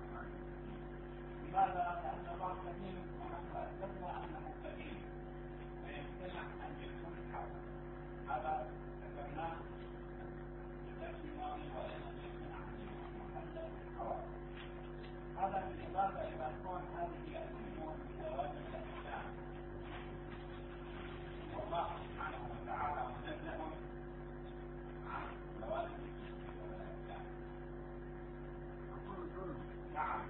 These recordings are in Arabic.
لماذا؟ لأن الله كريم ونحن أثبتنا أنه كريم ويمتنع أن يكون حرام. هذا ذكرناه في الدرس الماضي وأيضا يمتنع أن يكون محلا بالحرام. هذا بالإضافة إلى كون هذه الأمور بزواج الأحكام، والله سبحانه وتعالى منزه عن زواج الأحكام. نعم.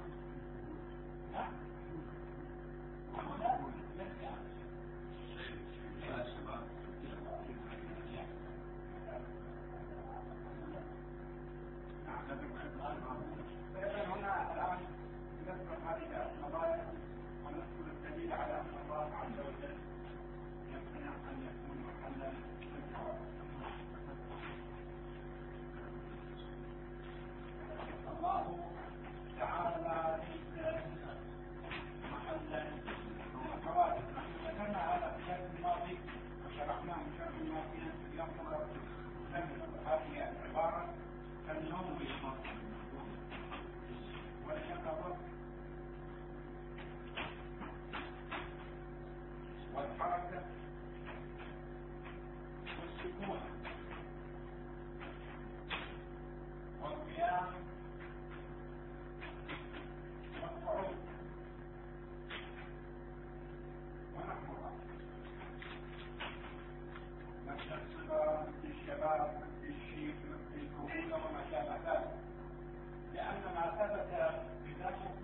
فإذا هنا الآن نذكر هذه القضايا ونذكر الدليل على أن الله عز وجل يمتنع أن يكون محلا للحرام. الله تعالى ليس محلا للحوادث. نحن ذكرنا هذا في الدرس الماضي وشرحناه شرحا وافيا في يوم هذه العبارة كالنوم واليقظة والحركة والسكون والقيام والقعود ونحوها، مثل الصغر مثل الشباب مثل الشيخ مثل الكهولة وما شابه ذلك، لأن ما ثبت بذلك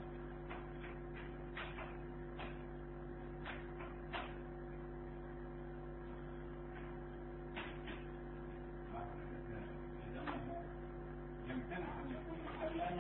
يمتنع أن يكون محلا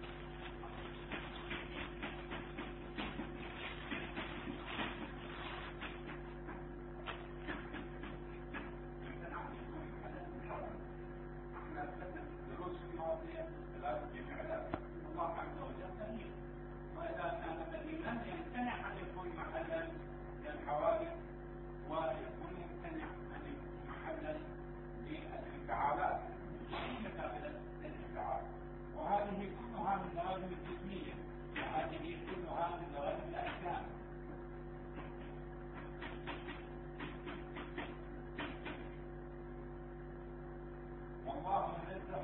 احنا اثبتنا في الدروس الماضية ثلاث جميعات الله عز وجل كريم، وإذا كان كريما يمتنع أن يكون محلا للحوادث ويكون يمتنع أن يكون محلا للانفعالات متقابلة الانفعال، وهذه كلها من لوازم الجسمية وهذه كلها من لوازم الأحكام. والله منزه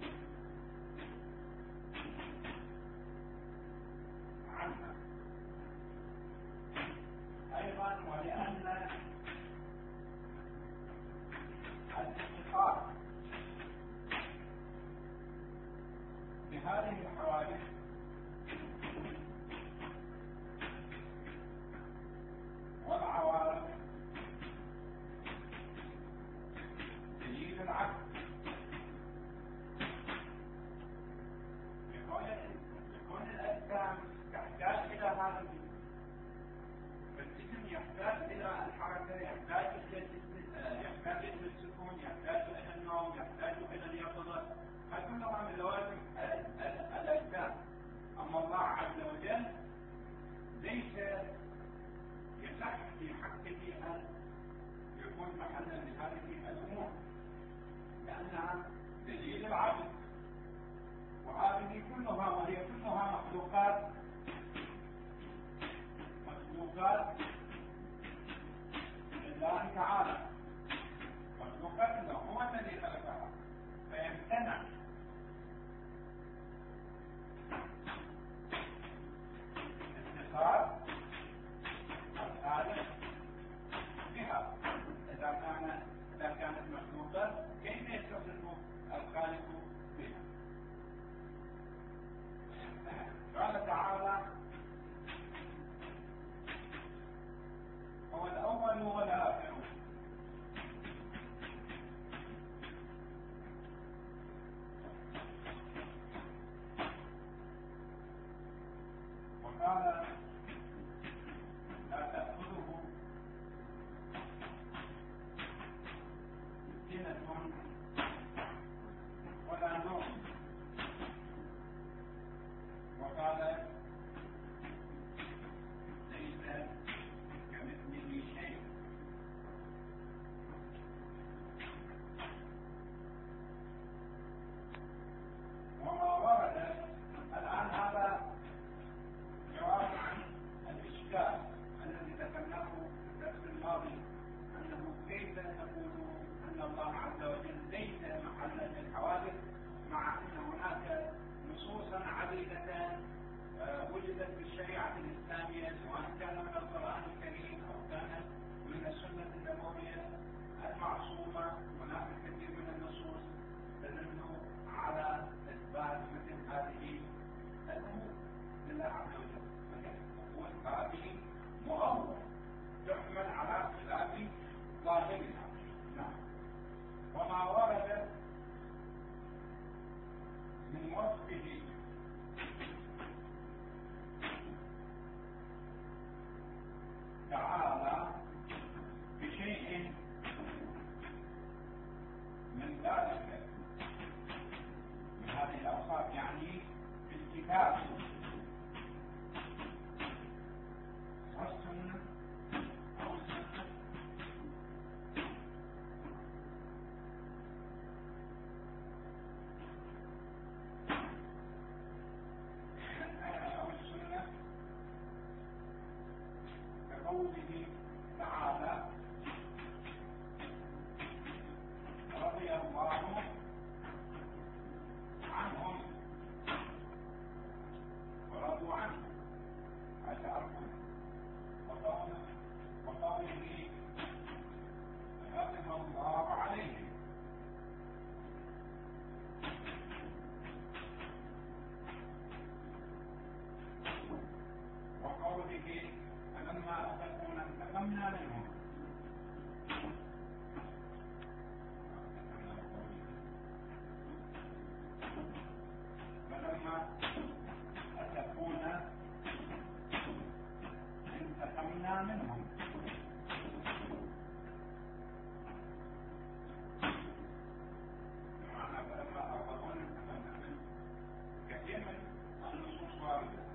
عنها أيضا، ولأن الاتصال بهذه الحوادث والعوارض دليل العكس، لكون الأجسام تحتاج إلى هذا الجسم، فالجسم يحتاج إلى الحركة، يحتاج إلى السكون، يحتاج إلى النوم، يحتاج إلى اليقظة، هذا كلها من لوازم الأجسام. أما الله عز وجل ليس يصح في حقه أن يكون محلا لهذه الأمور لأنها دليل العبد، وهذه كلها وهي كلها مخلوقات لله تعالى، مخلوقات له، هو الذي خلقها، فيمتنع اتصال الخالق بها. إذا كانت مخلوقة كيف يتصل الخالق بها؟ قال تعالى: هو الأول والآخر وقال: لا تأخذه سنة ولا نوم، وقال: ليس كمثله شيء. وما ورد الآن هذا وجدت في الشريعة الإسلامية، سواء كان من القرآن الكريم أو كان من السنة النبوية المعصومة، هناك كثير من النصوص تدل على إثبات مثل هذه الأمور لله عز وجل. هذه مؤول تحمل على خلاف ظاهرها. نعم. وما ورد من وصفه تعالى بشيء من ذلك من هذه الأوصاف، يعني في الكتاب والسنة أو السنة أو السنة كقوله تعالى رضي الله عنهم ورضوا عنه، أتعرفون، وقوله غضب الله عليهم. وقوله فلما أتقونا انتقمنا منهم. فلما أتقونا انتقمنا منهم. معنى فلما أغضبونا انتقمنا منهم كثير من النصوص واردة.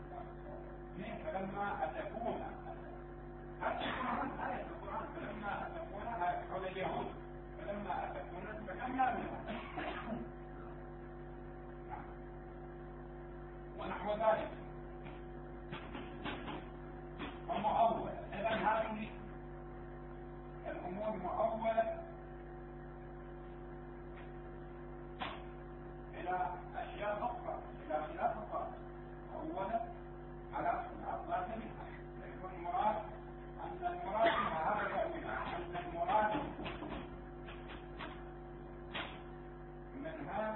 فلما أتقونا، هذا آية القرآن، فلما أتقونا حول اليهود، فلما أتقونا انتقمنا منهم ونحو ذلك. ومؤول، إذا هذه الأمور مؤولة إلى أشياء أخرى، إلى خلاف أخرى، مؤولة على خلاف ظاهرها. يكون المراد أن المراد هذا تأويلها، أن المراد منها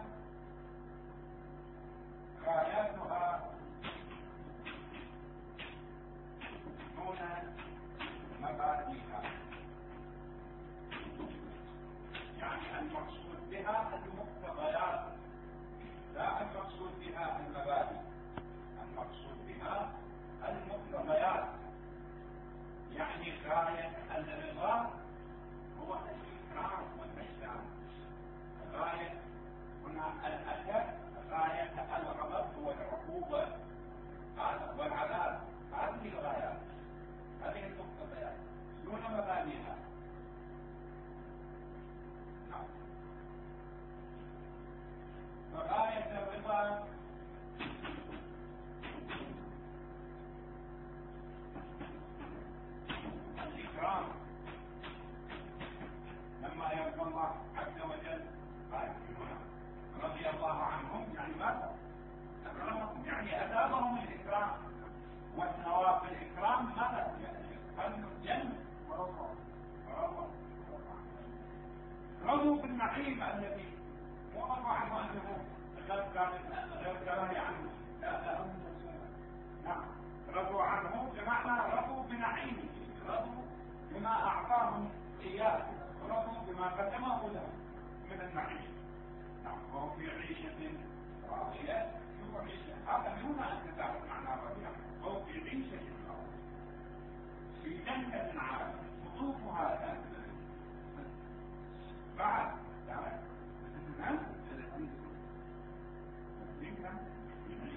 غاياتها دون مبادئها، يعني المقصود بها المقتضيات، لا المقصود بها المبادئ، المقصود بها المقتضيات. يعني غاية الرضا هو الإكرام والإحسان، غاية هنا الأدب، غاية الغضب هو العقوبة والعذاب. هذه الغايات، هذه المقتضيات دون مبانيها. نعم. وغاية الرضا الإكرام، لما يرضى الله عز وجل قال رضي الله عنهم، يعني ماذا؟ أكرمهم، يعني أثابهم الإكرام، والثواب بالإكرام ماذا؟ الجنة. رضوا بالنعيم الذي وقفوا عنه أنه غير كراهي عنه. نعم، رضوا عنه بمعنى رضوا بنعيمه، رضوا بما أعطاهم إياه، رضوا بما قدمه لهم من النعيم. نعم. وهو في عيشة راضية، هذا من هنا أنت تعرف معنى رضيع. وهو في عيشة راضية في جنة عالية قطوفها بعد تعرف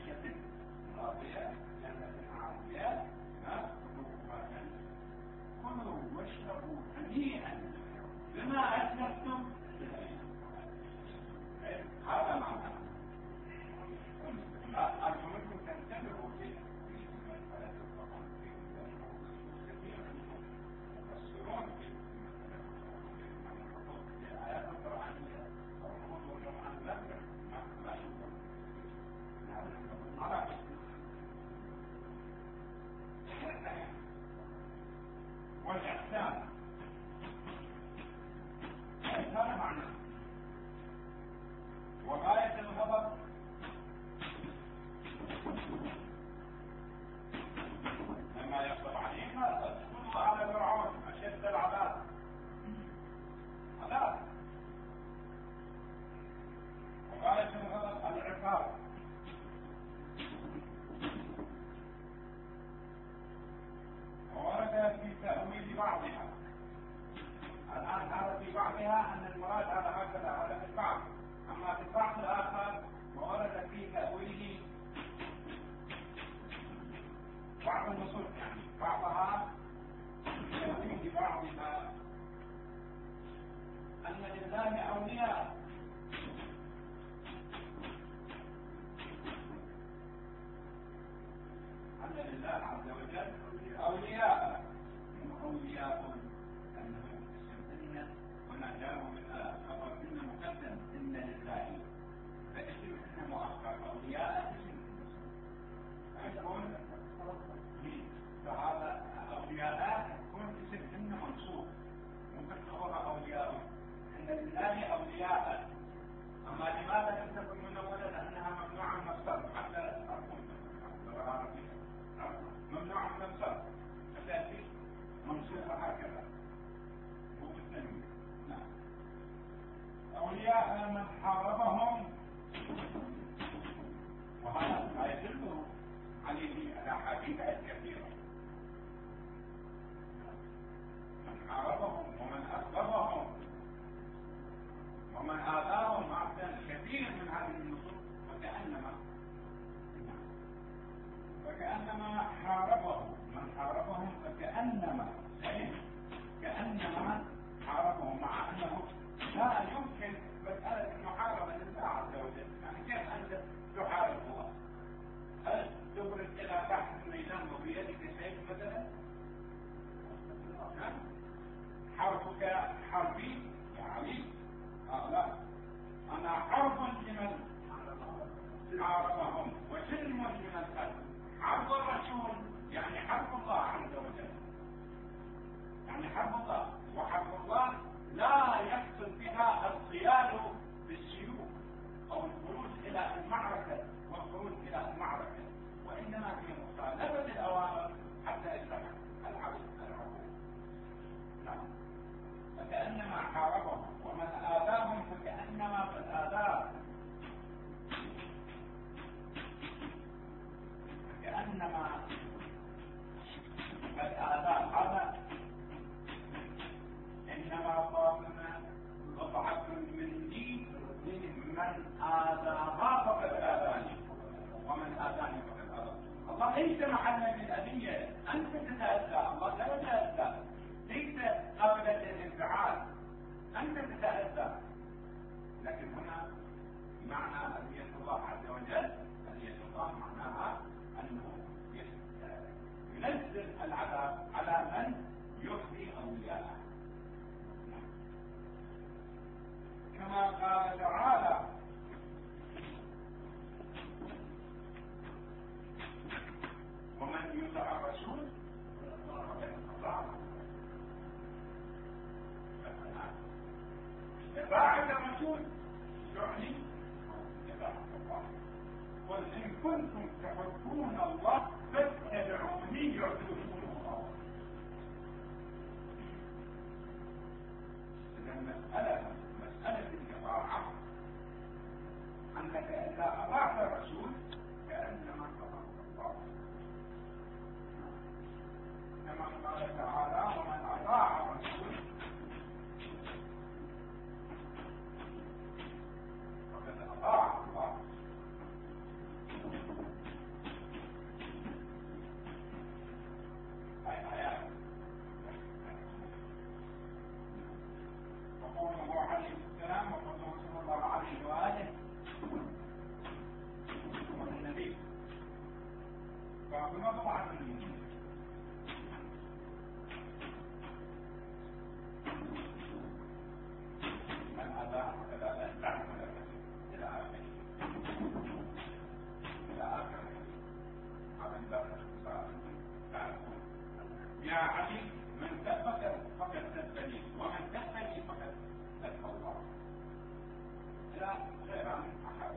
النصوص يعني بعضها في بعضها أن لله أولياء، أن لله عز وجل أولياء أنهم يسمون هنا جاءوا من خبر إن مقدم إن لله، فاسم إن مؤخر أولياء يكون فهذا أولياء يكون اسم إن منصوب، ممكن خبر أولياء إن لله أولياء. أما لماذا لم تكن من أولا؟ لأنها ممنوعة من الصرف، حتى ممنوعة من الصرف فتأتي منصوبة هكذا مو بالتنوين. نعم. أولياء من حاربهم، وهذا ما يدل عليه الأحاديث الكثيرة، من حاربهم ومن أسببهم ومن آذاهم عبدا كثير من هذه النصوص، فكأنما حاربهم من حاربهم، فكأنما حاربهم، مع أنه لا يمكن مسألة المحاربة لله عز وجل. يعني كيف أنت تحارب الله؟ هل تبرز إلى تحت الميدان وبيدك سيف مثلا؟ حربك حربي يا علي؟ لا، أنا حرب لمن حاربهم وسلم لمن قتل. حرب الرسول يعني حرب الله عز وجل، يعني حرب الله، وحرب الله لا يقصد بها القياد بالسيوف او الخروج الى المعركه والخروج الى المعركه، وانما هي مخالفه الاوامر حتى يستحق العبد العقوبه. نعم. فكانما حاربهم ومن اذاهم فكانما قد اذاهم، كأنما قد آذاه. هذا إنما فاطمة بضعة مني، من آذاها فقد آذاني ومن آذاني فقد آذاني. الله ليس محلا للأذية، أنت تتأذى، الله لا يتأذى، ليس قابلا للانفعال، أنت تتأذى. لكن هنا معنى أذية الله عز وجل، أذية الله معناها أنه ينزل العذاب على من يؤذي أولياءه، كما قال تعالى: ومن يطع الرسول فقد أطاع الله. إطاعة الرسول تعني إطاعة الله. قل إن كنتم تحبون الله فاتبعوني يحببكم الله. إذا مسألة الإطاعة أنك إذا أطعت الرسول كأنما أطعت الله، كما قال تعالى: ومن أطاع الرسول فقد أطاع الله. وقوله عليه السلام وقوله صلى الله عليه وآله والنبي فأقول طبعا من أذى فلا تعمل إلى آخره هذا الباب. يا علي من تبك فقد تبني ومن تبني فقد تبني الله. لا غير عن أحد.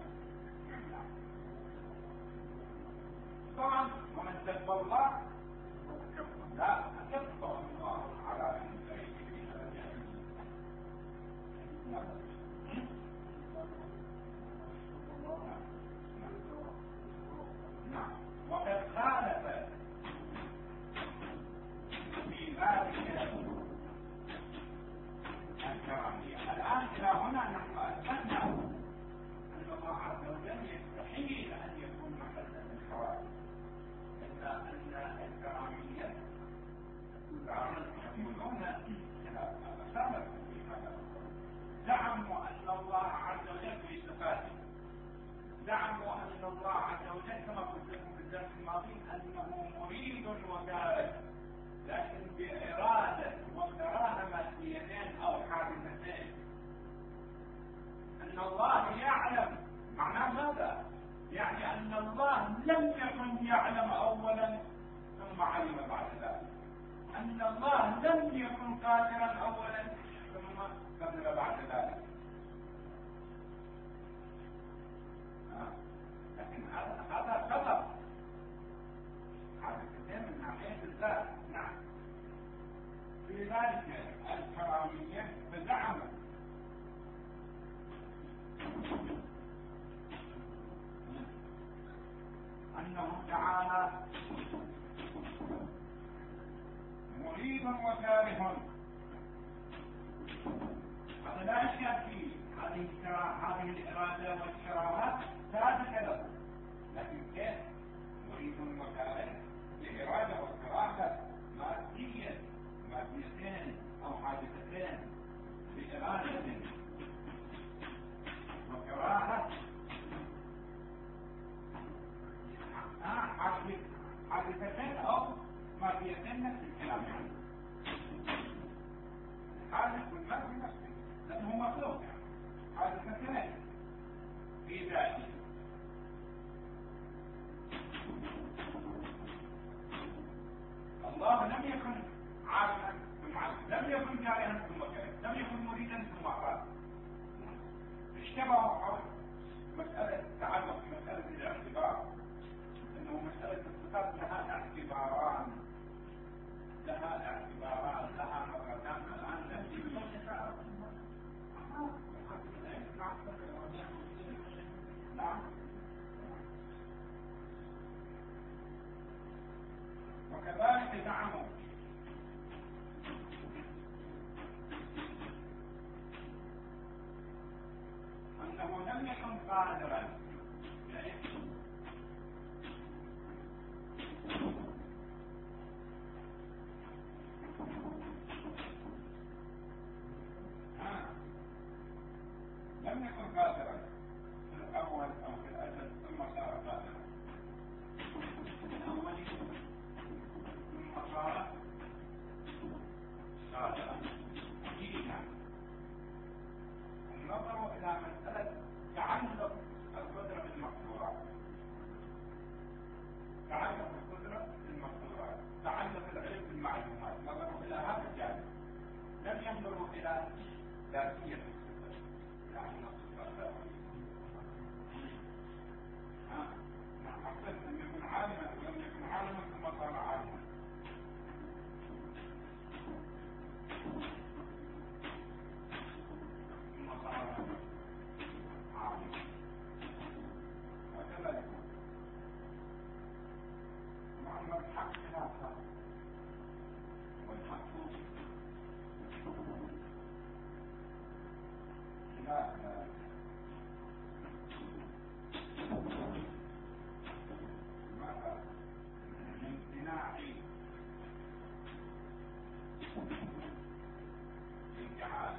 طبعا ومن تبني الله لا تبقى الله على أن نعم. وقد خالف في ذلك الكرامية. الآن إلى هنا نحن أثبتنا أن الله عز وجل يستحيل أن يكون محلا للحوادث، إلا أن الدرس الماضي أنه مريد وكاره، لكن بإرادة وكراهة ماديتين أو حادثتين. أن الله يعلم معناه ماذا؟ يعني أن الله لم يكن يعلم أولا ثم علم بعد ذلك، أن الله لم يكن قادرا أولا ثم قدر بعد ذلك. لكن هذا سبب حادثتين من ناحية الذات. نعم. لذلك الكرامية فزعمت أنه تعالى مريد وكاره. هذا لا شك فيه، هذه الإرادة والكراهة ثابتة له، لكن كيف مريد وكاره بإرادة وكراهة ماديتين أو حادثتين بإرادة وكراهة حادثتين أو ماديتين نفس الكلام. يعني حادث والمادي نفسه لأنه مخلوق، يعني حادثتين في ذاته. الله لم يكن عالما ثم علم، لم يكن كارها ثم كره، لم يكن مريدا ثم أراد. اشتبهوا حول مسألة التعلق بمسألة الاعتبار، انه مسألة الصفات لها اعتبارات، لها مرتان. الآن نعم. وكذلك زعموا أنه لم يكن قادرا، لم يكن قادرا في الأول أو في الأزل ثم صار قادرا في الأول ثم صار قادرا. النظر إلى مسألة تعلق القدرة بالمقدورات، تعلق القدرة بالمقدورات، تعلق العلم بالمعلومات، نظروا إلى هذا الجانب، لم ينظروا إلى ذاتية الصفة، يعني الصفة حقيقة لم يكن عالما، لم يكن عالما ثم صار عالما. وكذلك معنى الحق خاصة والحق لا ماذا امتناع الانتعال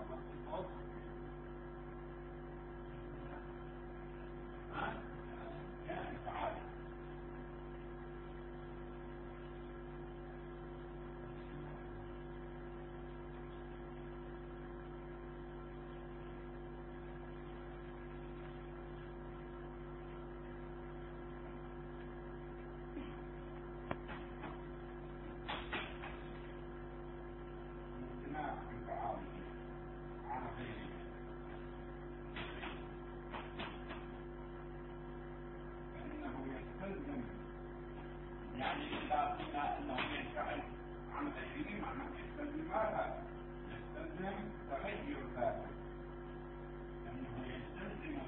يعني إذا قلنا أنه ينفعل عن غيره معناه يستلزم ماذا؟ يستلزم تغير ذاته، أنه يستلزم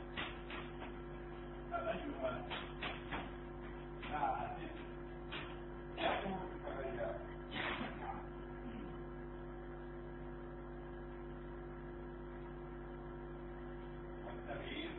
تغير ذاته يكون تغير. والتغيير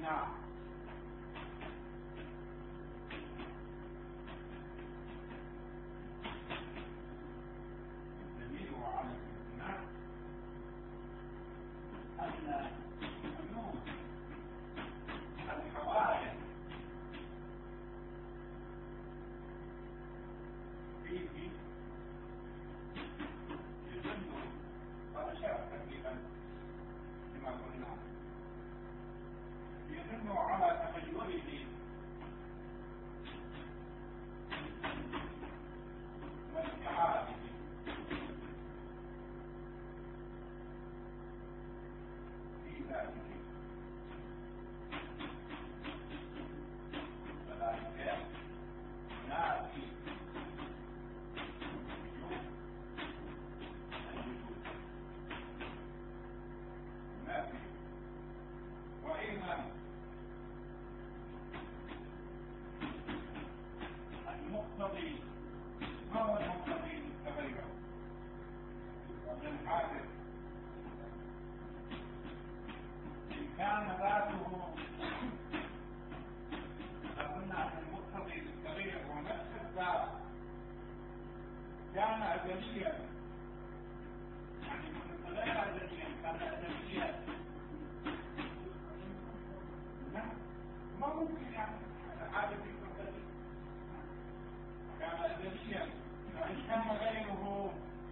الامتناع الدليل على الامتناع أن حدود الحوادث فيه يدل وأشار تقريبا لما قلنا يدل على تغيره وانتعاله في ذلك فذلك نافي وجود الوجود نافي وأيضا المقتضي ما هو المقتضي للتغير للحادث إن كان ذاته قلنا أن المقتضي للتغير هو نفس الذات كان أزليا يعني غير أزليا كان أزليا ما ممكن يعني حادث يكون أزلي كان أزليا وإن كان غيره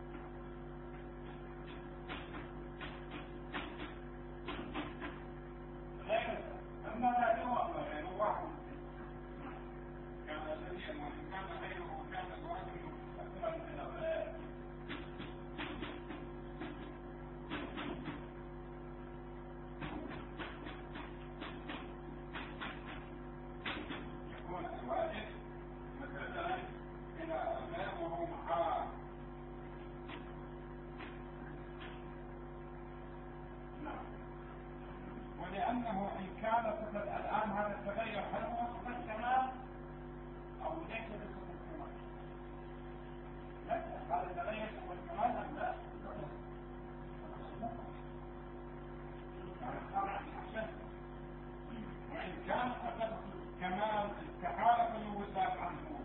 غير أما لا هو غير واحد كان أزليا وإن كان غيره كان الواحد أكثر من الغير يكون الواجب مثلا إلى الغير وهو محال نعم ولأنه إن كان صفة الآن هذا التغير هل هو صفة كمال أو ليس بصفة كمال؟ لا هذا التغير هو الكمال أم لا؟ وإن كان صفة كمال استحالة الوثاق عنه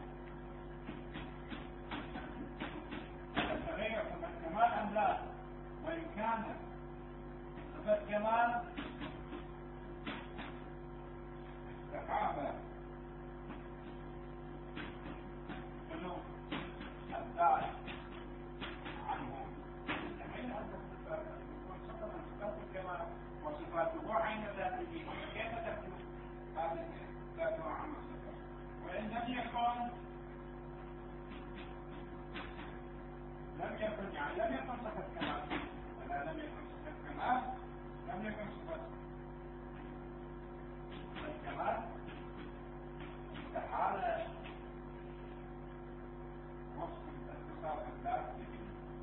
التغير صفة كمال أم لا؟ وإن كان صفة كمال استحالة خلو الذات عنه حين أن الصفات تكون صفة من صفات الكمال وصفاته عين ذاته كيف تكون هذه ذاته عن الصفات وإن لم يكن يعني لم يكن صفة كمال إذا لم يكن صفة كمال لم يكن صفة الكمال استحالة وصف اتصاف الذات به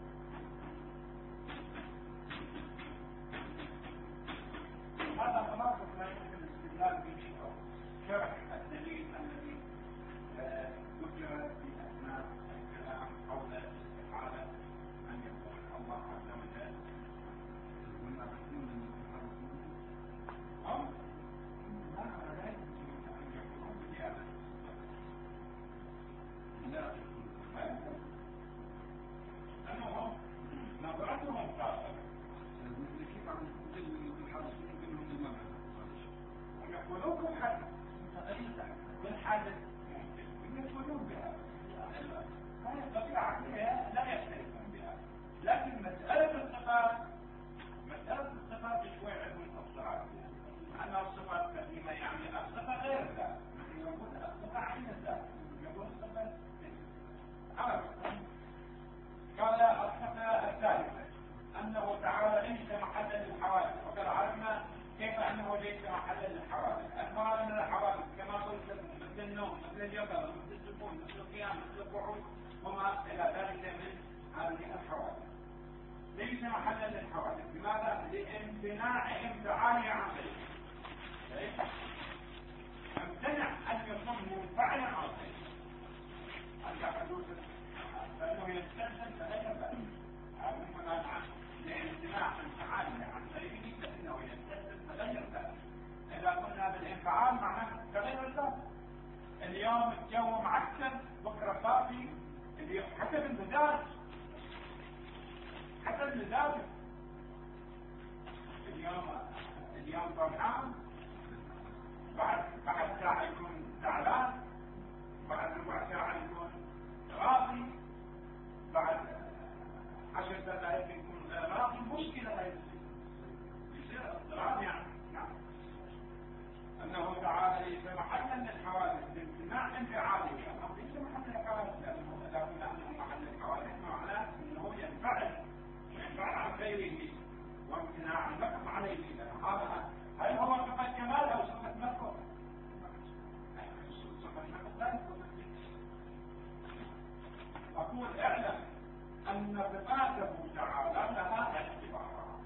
هذا خلاص لا يمكن الاستدلال به أو شرح الدليل الذي ذكر في أثناء الكلام حول الاستحالة أن يكون الله عز وجل مما تكون أو لا يمكن أن يكون بهذا لا أنهم نظرتهم خاصة كيف عم تقول الحادثين منهم المعنى ويقولون بالحدث بالحدث ممكن يقولون بها هذه الطبيعة عقلية لا يختلفون بها لكن مسألة الصفات شوي عندهم تفصيلات أن الصفات كثيرة يعني الصفة غير الذات نحن نقول الصفة عين الذات نقول الصفة قال الصفة الثالثة أنه تعالى ليس محلا للحوادث وقد عرفنا كيف أنه ليس محلا للحوادث المراد من الحوادث كما قلت مثل النوم مثل اليقظة مثل السكون مثل القيام مثل القعود وما إلى ذلك من هذه الحوادث ليس محلا للحوادث لماذا؟ لامتناعهم تعالى عن ذلك امتنع أن يكون منفعلا عن ذلك فإنه يستلزم فلا مما لامتناع تعالى عن غيره فإنه يستلزم فلا يرتاح إذا قلنا جو معسكر بكره صافي حسب المزاج حسب المزاج. اليوم فرحان، بعد ساعة يكون زعلان، بعد ربع ساعة يكون راضي، بعد 10 دقائق يكون غير راضي. مشكلة هاي يصير اضطراب يعني. نعم. أنه تعالى ليس محلا للحوادث بامتناع انفعالية، أو ليس محلا للحوادث، لأنه إذا قلنا أنه محل الحوادث معناه أنه ينفعل عن غيره وامتناع النقم عليه. هذا هل هو صفة كمال أو صفة نقص؟ صفة نقص لا يكون. أقول اعلم أن صفاته تعالى لها اعتبارات.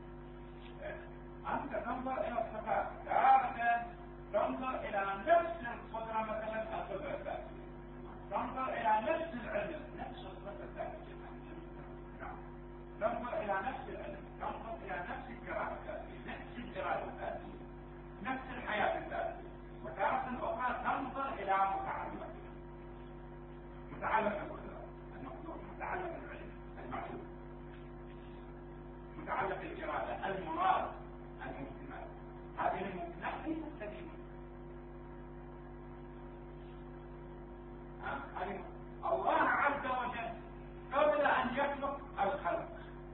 أنت تنظر إلى الصفات، تارة تنظر إلى نفس القدرة، مثلا القدرة الذاتية، تنظر إلى نفس العلم، نفس الصفة الذاتية، تنظر إلى نفس العلم، تنظر إلى نفس الإرادة الذاتية، نفس الإرادة الذاتية، نفس الحياة الذاتية. وتارة أخرى تنظر إلى متعلق القدرة، المقدور، متعلق العلم، المعلوم، متعلق الإرادة، المراد، الممكنات. هذه الممكنات ليست سليمة. الله عز وجل قبل أن يخلق الخلق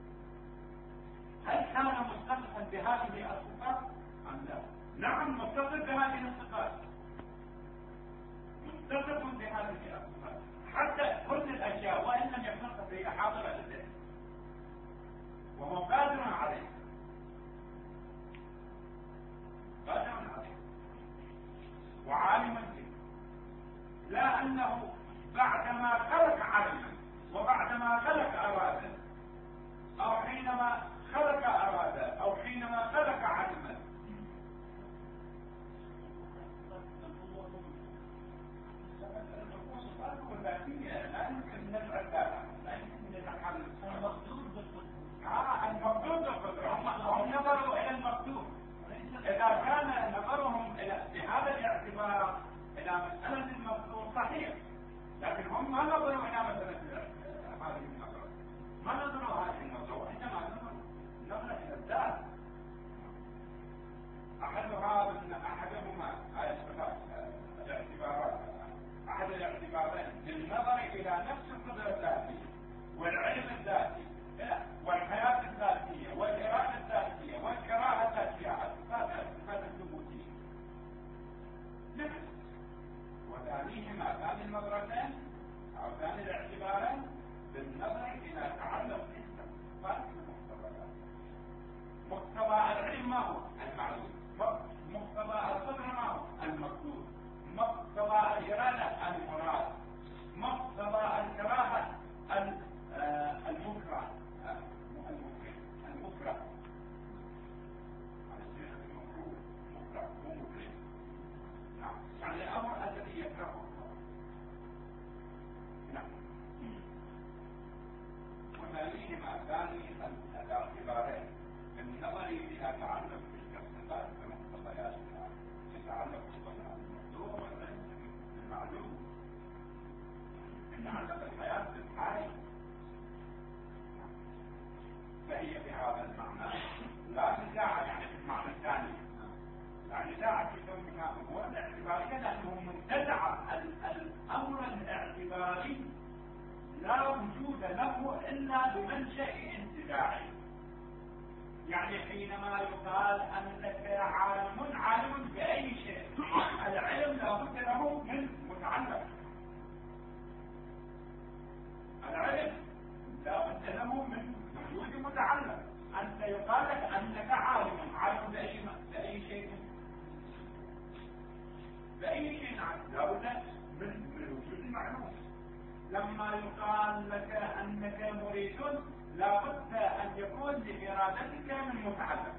هل كان متصفا بهذه الصفات أم لا؟ نعم، متصف بهذه الصفات، متصف بهذه الصفات. حتى كل الأشياء وإن لم يخلقها فهي حاضرة لديه وهو قادر عليه، قادر عليه وعالم به. لا أنه بعدما خلق علما وبعدما خلق أرادا، أو حينما خلق أرادا، أو حينما خلق علما. لا يمكن نفعل ذلك، لا يمكن نتحمل المقدور بالقدرة. هم نظروا إلى المقدور. إذا كان نظرهم بهذا الاعتبار إلى مسألة المقدور صحيح، لكن هم ما نظروا إلى مسألة هذه النظرة، ما نظروا هذه النظرة، وإنما نظروا إلى الذات. أحدهما الاعتبارات، أحد الاعتبارين للنظر إلى نفس القدرة الذاتية والعلم الذاتي والحياة الذاتية والإرادة الذاتية والكراهة الذاتية، الصفات الثبوتية. نفس. وثانيهما، ثاني النظرتين أو ثاني الاعتبارين بالنظر إلى تعلق الصفات المقتضيات. مقتضى العلم ما هو؟ المعلوم. مقتضى القدرة ما هو؟ المقدور. مقتضى الإرادة المراد. مقتضى الكراهة المكره. يعني الأمر الذي يكرهه. نعم. وثانيهما ثاني الاعتبارين بالنظر إلى تعلق بالصفات ومقتضياتها، يتعلق بالمقدور والمعلوم، يتعلق الحياة بالحي، فهي بهذا المعنى لا نزاع، يعني في المعنى الثاني لا نزاع في كونها هو الاعتبارية، لأنه منتزع الأمر الاعتباري لا وجود له إلا بمنشأ انتزاعي. يعني حينما يقال أنك عالم بأي شيء، العلم لا بد له من متعلق، العلم لا بد له من وجود متعلق. أنت يقال لك أنك عالم بأي شيء، بأي شيء لا بد من وجود المعلوم. لما يقال لك أنك مريد لا بد أن يكون لإرادتك من متعلق،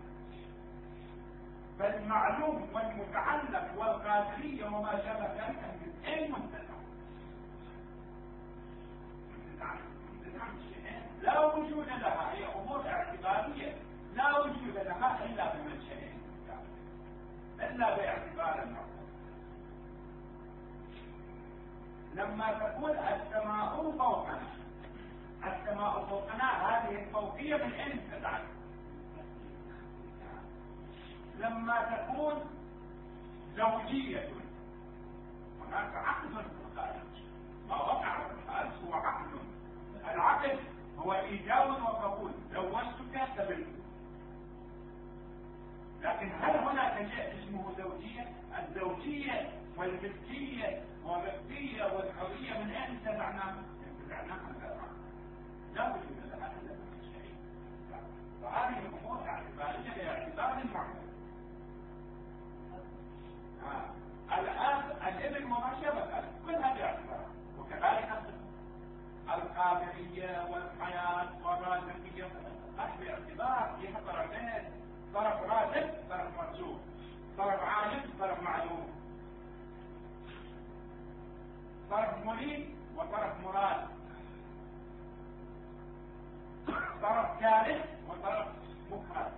فالمعلوم والمتعلق والقادرية وما شابه ذلك من أي منتزع. لا وجود لها، هي أمور اعتبارية لا وجود لها إلا بمنشأ، إلا باعتبار المعلوم. لما تكون السماء فوقنا، السماء فوقنا هذه الفوقية من أين تدعم؟ لما تكون زوجية، هناك عقد في الخارج، ما وقع في الخارج هو عقد. العقد هو إيجاب وقبول، زوجتك قبلت. لكن هل هناك شيء اسمه زوجية؟ الزوجية والملكية والرقية والحرية من أين انتزعناها؟ انتزعناها من العقد، لا وجود لها إلا في الشيء. فهذه الأمور اعتبارية باعتبار المعقول. الآن الابن وما كل هذه اعتبار، وكذلك القابلية والحياة والرازقية باعتبار فيها طرفين، طرف رازق طرف مرزوق، طرف عالم طرف معلوم، طرف مريد وطرف مراد، طرف كاره وطرف مكره.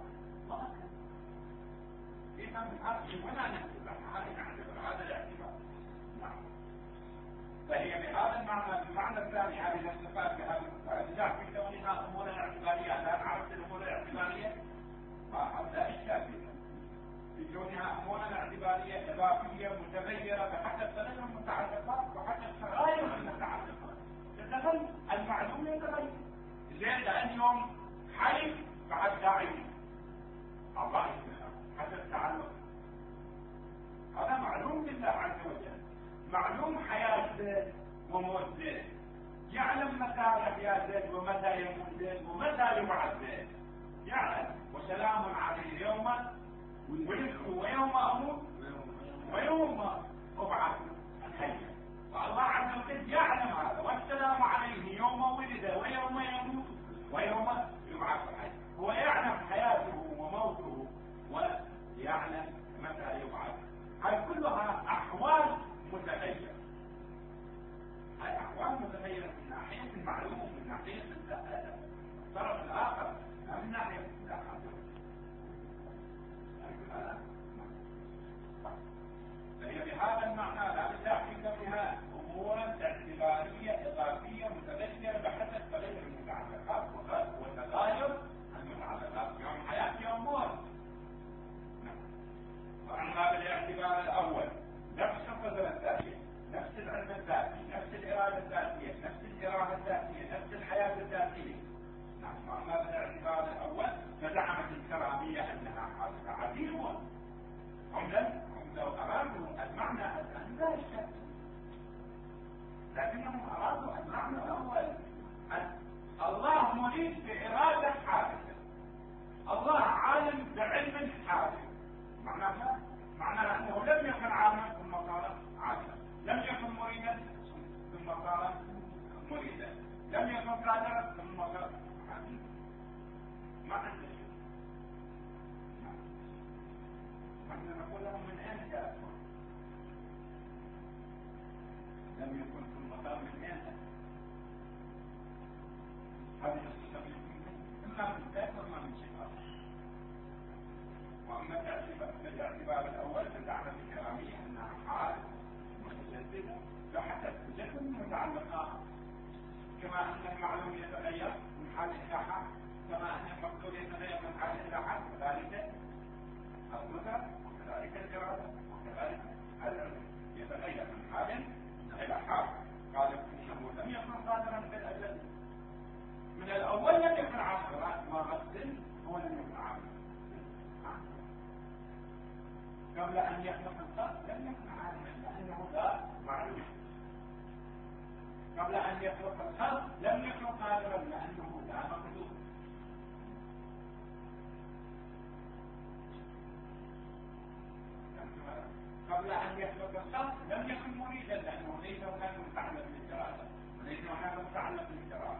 إذا من هنا نحسب هذا الاعتبار. نعم. فهي بهذا المعنى، المعنى الثاني هذه الصفات بهذا الأجزاء في كونها أمور اعتبارية. الآن عرفت الأمور الاعتبارية، لا إشكال فيها. في كونها أمور اعتبارية إضافية متغيرة بحسب تغير المتعلقات وحسب تغير المتعلقات. تتغير المعلوم يتغير. زين لأن يوم حي بعد داعي الله حسب تعلق، هذا معلوم لله عز وجل. معلوم حياة زيد وموت زيد، يعلم متى يحيا زيد ومتى يموت زيد ومتى يبعث زيد، يعلم. وسلام عليه يوم ولدت ويوم اموت ويوم ابعث حيا. فالله عز وجل يعلم هذا، والسلام عليه يوم ولد ويوم يموت ويوم يبعث حيا. هو يعلم حياته وموته ويعلم متى يبعث. هذه كلها احوال متغيرة. هذه أحوال متغيرة من ناحية المعلوم، من ناحية الطرف الآخر، من ناحية الآخر. فهي بهذا المعنى لا بتحقيق بها أمورا اعتبارية إضافية متغيرة بحسب تغير المتعلقات وتغير المتعلقات، يوم حياة يوم موت. وعن هذا الاعتبار الأول نفس القدرة الذاتية، نفس العلم الذاتي، نفس الإرادة الذاتية، نفس الإرادة الذاتية، نفس الحياة الذاتية. نعم. وعن هذا الاعتبار الأول فزعمت الكرامية أنها حاصلة عديمة. هم لو أرادوا المعنى الآن لا يشك، لكنهم أرادوا المعنى الأول. الله مريد بإرادة حادثة، الله عالم بعلم حادث. معناها أنه لم يكن عالما ثم صار عالما، لم يكن مريدا ثم صار مريدا، لم يكن قادرا ثم صار قادرا. ما عنده شيء. نحن نقول لهم من أين جاءكم؟ لم يكن ثم صار من أين؟ هذه الصفة إما من ذات وإما من صفات. وأما الاعتبار الأول فزعمت الكرامية أنها حال متجددة بحسب جسم المتعلقات، كما أن المعلوم يتغير من حال إلى حال، كما أن المقدور يتغير من حال إلى حال، كذلك القدرة وكذلك الإرادة وكذلك العلم يتغير من حال إلى حال. قال إنه لم يكن قادرا بالأجل، من الأول لم يكن عاقلا، ما غسل هو لم يكن عاقلا. قبل أن يخلق الخلق لم يكن عالما لأنه لا معلوم، قبل أن يخلق الخلق لم يكن قادرا لأنه لا مقدور. قبل أن يخلق الخلق لم يكن مريدا لأنه ليس هناك متعلق بالإرادة، وليس هناك متعلق بالإرادة.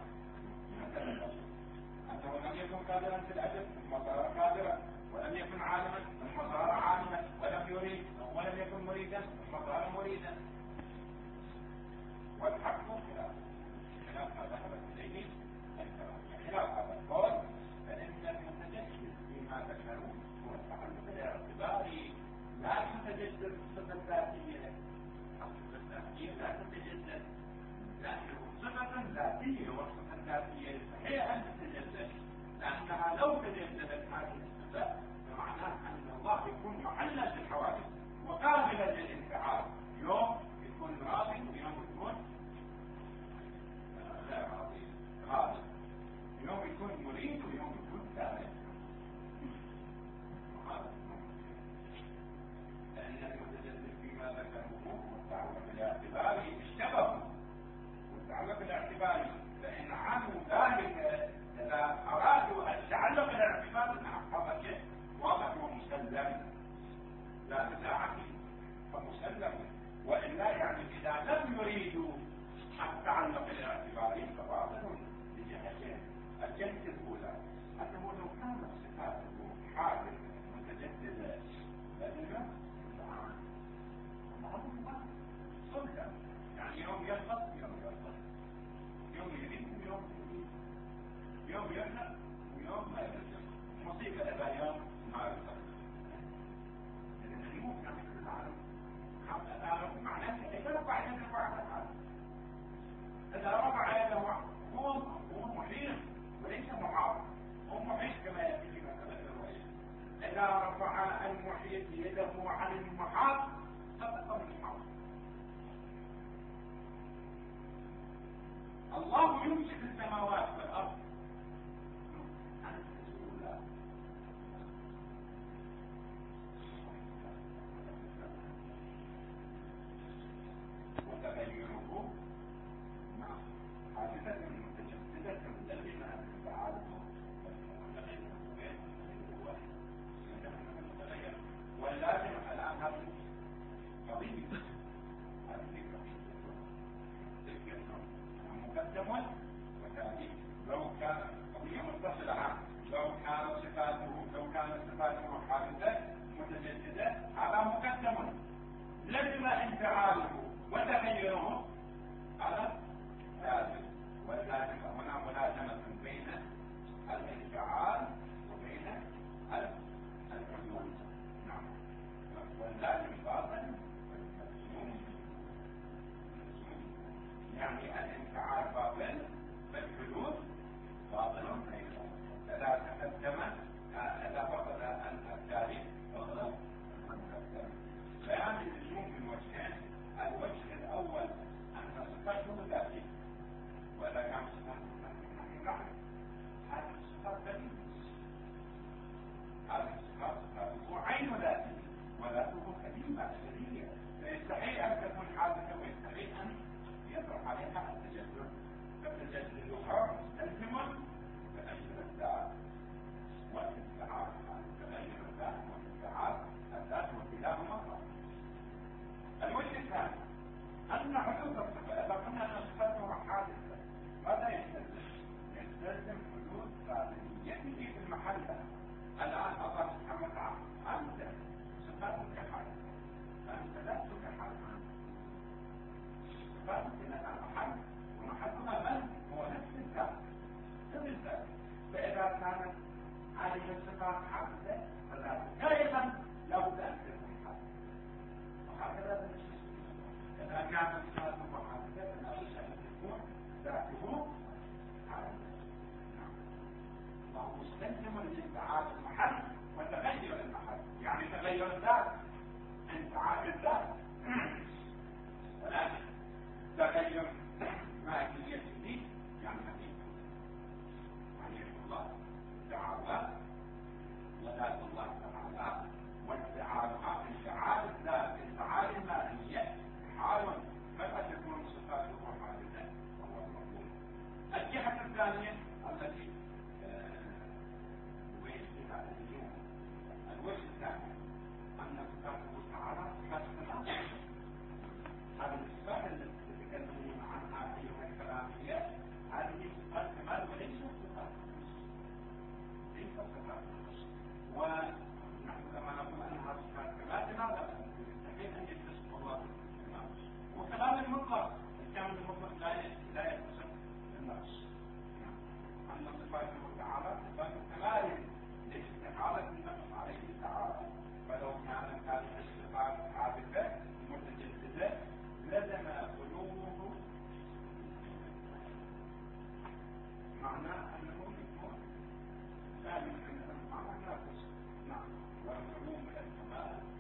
أنه لم يكن قادرا في الأجل ثم صار قادرا، ولم يكن عالما ثم صار عالما، ولم يريد ولم يكن مريدا ثم صار مريدا. والحق خلاف هذا إليه خلاف هذا القول، فإن المتجسد فيما ذكروا هو التعلق الاعتباري، لا المتجسد بالصفة الذاتية. الصفة ذاتية لا تتجدد، لأنه صفة ذاتية، والصفة الذاتية صحيح أن تتجدد، لأنها لو تجددت هذه الصفة فمعناه أن الله يكون معلل بالحوادث وقابلا للانفعال، يوم يكون راضي ويوم يكون لا راضي غاضب، يوم يكون مريد ويوم يكون كاره. لأن المتجدد فيما ذكره والتعلق الاعتباري اشتبهوا، والتعلق الاعتباري فإن عموا ذلك إذا أرادوا التعلق الاعتباري هذا شيء واضح ومسلم لا نزاع فيه فمسلم، وإلا يعني إذا لم يريدوا التعلق الاعتباري فباطل لجهتين. الجهة الأولى أنه لو كانت صفاته حادثة متجددة فإنه صلة، يعني يوم يغلط يوم يغلط، يوم يريد ويوم يريد، يوم يغلط ويوم ما يغلط، مصيبة إذا يوم ما يغلط. لأن مو كان في العالم هذا معناه إذا رفع يده على العالم، إذا رفع يده هو محيط وليس محاط، هو محيط كما يأتي في مثل الرؤية. إذا رفع المحيط يده عن المحاط سقط من المحاط. الله يمسك السماوات والأرض أن تزولا وتغيره مع حادثة متجددة مدلمة تعالى واللازم الآن هذا قضية مقدم وتالي. لو كان قضية متصلة، لو كانت صفاته حادثة متجددة هذا مقدم، لزم انفعاله وتغيره هذا لازم، واللازم هنا ملازمة بين الانفعال وبين الحدود. نعم، واللازم باطل يعني الانفعال باطل فالحدود باطل ايضا. اذا تقدم اذا فقد التالي فقد المقدم. بيان اللزوم من وجهين، الوجه الاول ان صفاته ذاتيه، واذا كان صفاته هذه الصفات ذاتيه، هذه الصفات صفاته عين ذاتيه وذاته كلمه اشريه، فيستحيل ان تكون حادثه ويستحيل ان يطرح عليها التجدد، فالتجددها مستلزم تغير الذات والانفعال، تغير الذات والانفعال، الذات وكلاهما باطل. الوجه الثاني ان حدوث الصفه، اذا قلنا ان صفته حادثه ماذا يستلزم؟ يستلزم حدوث قابليته في المحل. الان الله سبحانه وتعالى انت صفاتك حادثه، انت ذاتك حادثه، صفاتنا محل ومحلنا من هو نفس الذات، نفس الذات. فاذا كانت هذه الصفات حادثه فذاتك ايضا لابد ان تكون حادثه، وهكذا إذا كانت صفاته حادثة فلا بد أن تكون ذاته حادثة. الله مستلزم لانفعال المحل وتغير المحل، يعني تغير الذات، انفعال الذات، ولكن تغير ماهيته يعني حقيقة. ماهية الله تعالى وذات الله تعالى وانفعالها انفعال الذات، انفعال الماهية حال فلا تكون صفاته حادثة وهو المقبول. الجهة الثانية التي ويشبه اللزوم، الوجه الثاني أن صفاته تعالى صفات كمال. هذه الصفات التي تتكلمون عنها أيها الكلامية هذه صفات كمال وليست صفات نقص، ليست صفات نقص. ونحن كما نقول أنها صفات كمال لماذا؟ يستحيل أن يتصف الله بالنقص، وكلام المطلق الكامل المطلق لا يتصف بالنقص. أن صفاته تعالى صفات كمال لاستحالة النقص عليه تعالى، فلو كانت هذه الصفات حادثة متجددة لزم علومه معناه انه يكون ثابت عند معناه ناقص. نعم، والعلوم الكمال